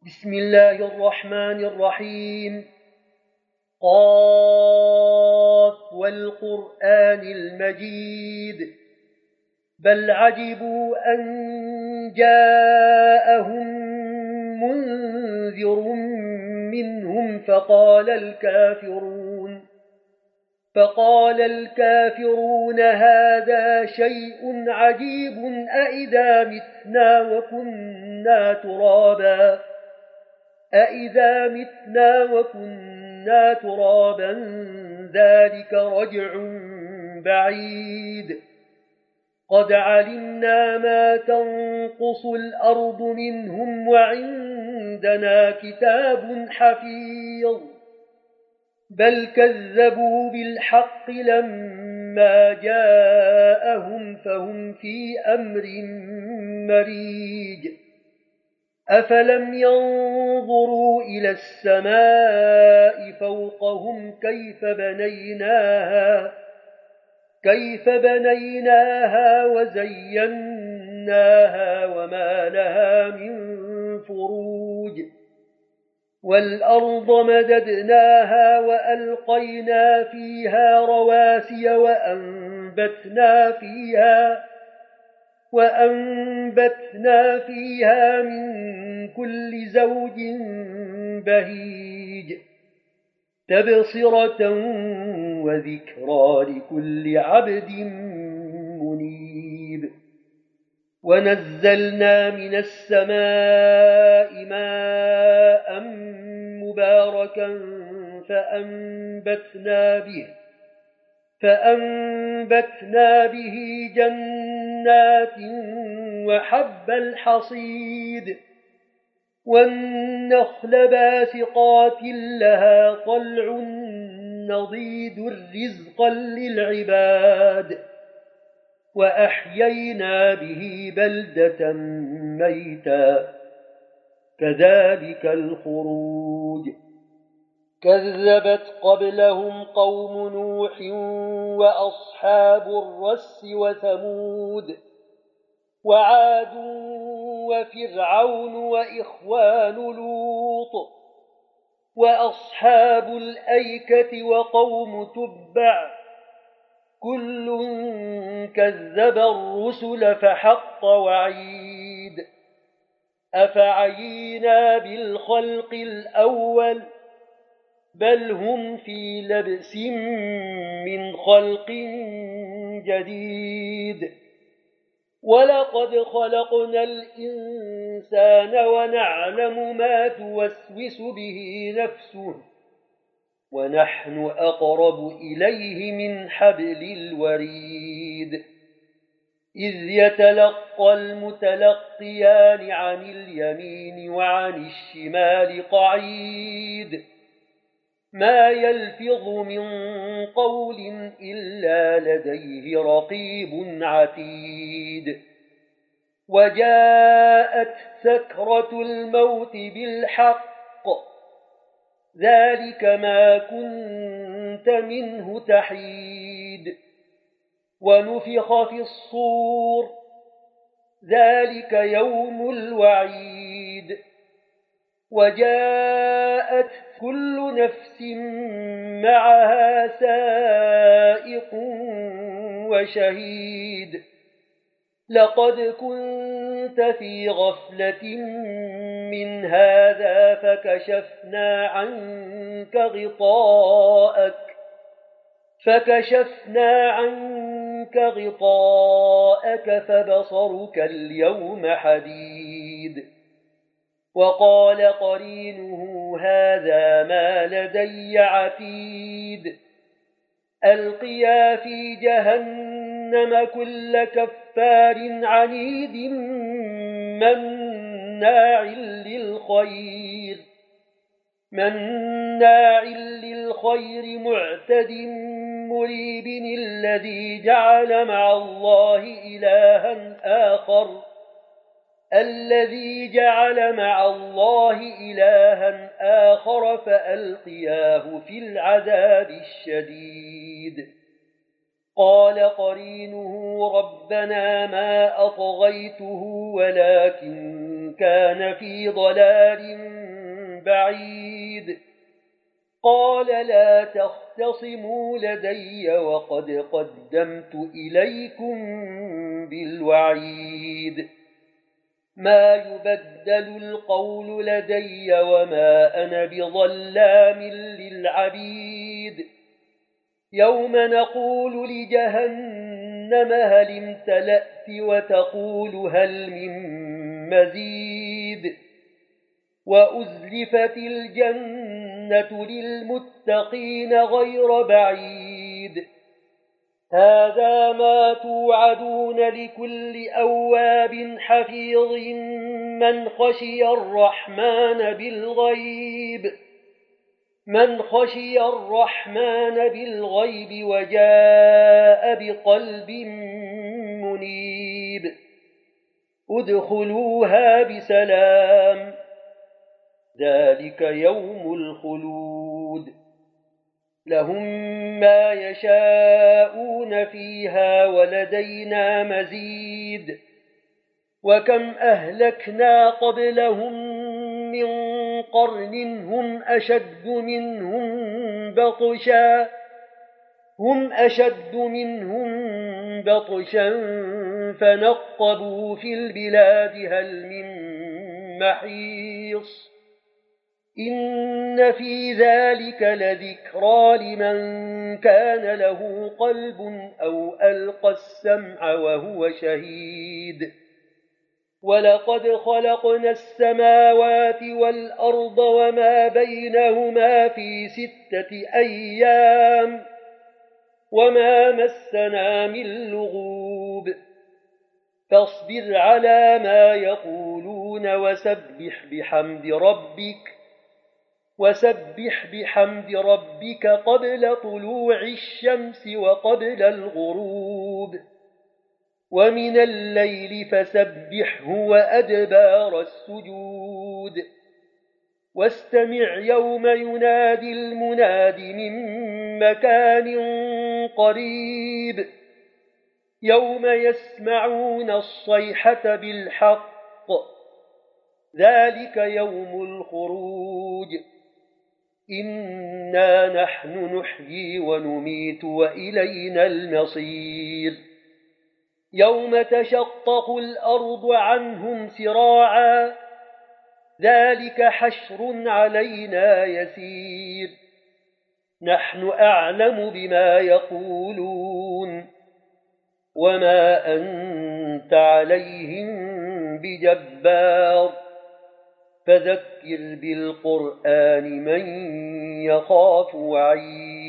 بسم الله الرحمن الرحيم. قاف والقرآن المجيد بل عجبوا أن جاءهم منذر منهم فقال الكافرون هذا شيء عجيب أإذا متنا وكنا ترابا ذلك رجع بعيد قد علمنا ما تنقص الأرض منهم وعندنا كتاب حفيظ بل كذبوا بالحق لما جاءهم فهم في أمر مريج أفلم ينظروا إلى السماء فوقهم كيف بنيناها وزيناها وما لها من فروج والأرض مددناها وألقينا فيها رواسي وأنبتنا فيها من كل زوج بهيج تبصرة وذكرى لكل عبد منيب ونزلنا من السماء ماء مباركا فأنبتنا به جنات وحب الحصيد والنخل باسقات لها طلع نضيد رزقا للعباد وأحيينا به بلدة ميتا كذلك الخروج كذبت قبلهم قوم نوح وأصحاب الرس وثمود وعاد وفرعون وإخوان لوط وأصحاب الأيكة وقوم تبع كل كذب الرسل فحق وعيد أفعينا بالخلق الأول بل هم في لبس من خلق جديد ولقد خلقنا الإنسان ونعلم ما توسوس به نفسه ونحن أقرب إليه من حبل الوريد إذ يتلقى المتلقيان عن اليمين وعن الشمال قعيد ما يلفظ من قول إلا لديه رقيب عتيد وجاءت سكرة الموت بالحق ذلك ما كنت منه تحيد ونفخ في الصور ذلك يوم الوعيد وجاءت كل نفس معها سائق وشهيد لقد كنت في غفلة من هذا فكشفنا عنك غطاءك فبصرك اليوم حديد وقال قرينه هذا ما لدي عتيد ألقيا في جهنم كل كفار عنيد مناع للخير معتد مريب الذي جعل مع الله إلها آخر فألقياه في العذاب الشديد قال قرينه ربنا ما أطغيته ولكن كان في ضلال بعيد قال لا تختصموا لدي وقد قدمت إليكم بالوعيد ما يبدل القول لدي وما أنا بظلام للعبيد يوم نقول لجهنم هل امتلأت وتقول هل من مزيد وأزلفت الجنة للمتقين غير بعيد هذا ما توعدون لكل أواب حفيظ من خشي الرحمن بالغيب وجاء بقلب منيب ادخلوها بسلام ذلك يوم الخلود لهم ما يشاءون فيها ولدينا مزيد وكم أهلكنا قبلهم من قرن هم أشد منهم بطشا فنقبوا في البلاد هل من محيص إن في ذلك لذكرى لمن كان له قلب أو ألقى السمع وهو شهيد ولقد خلقنا السماوات والأرض وما بينهما في 6 أيام وما مسنا من لغوب فاصبر على ما يقولون وسبح بحمد ربك قبل طلوع الشمس وقبل الغروب ومن الليل فسبحه وأدبار السجود واستمع يوم ينادي المناد من مكان قريب يوم يسمعون الصيحة بالحق ذلك يوم الخروج إنا نحن نحيي ونميت وإلينا المصير يوم تشقق الأرض عنهم سراعا ذلك حشر علينا يسير نحن أعلم بما يقولون وما أنت عليهم بجبار فذكر بالقرآن من يخاف وعيد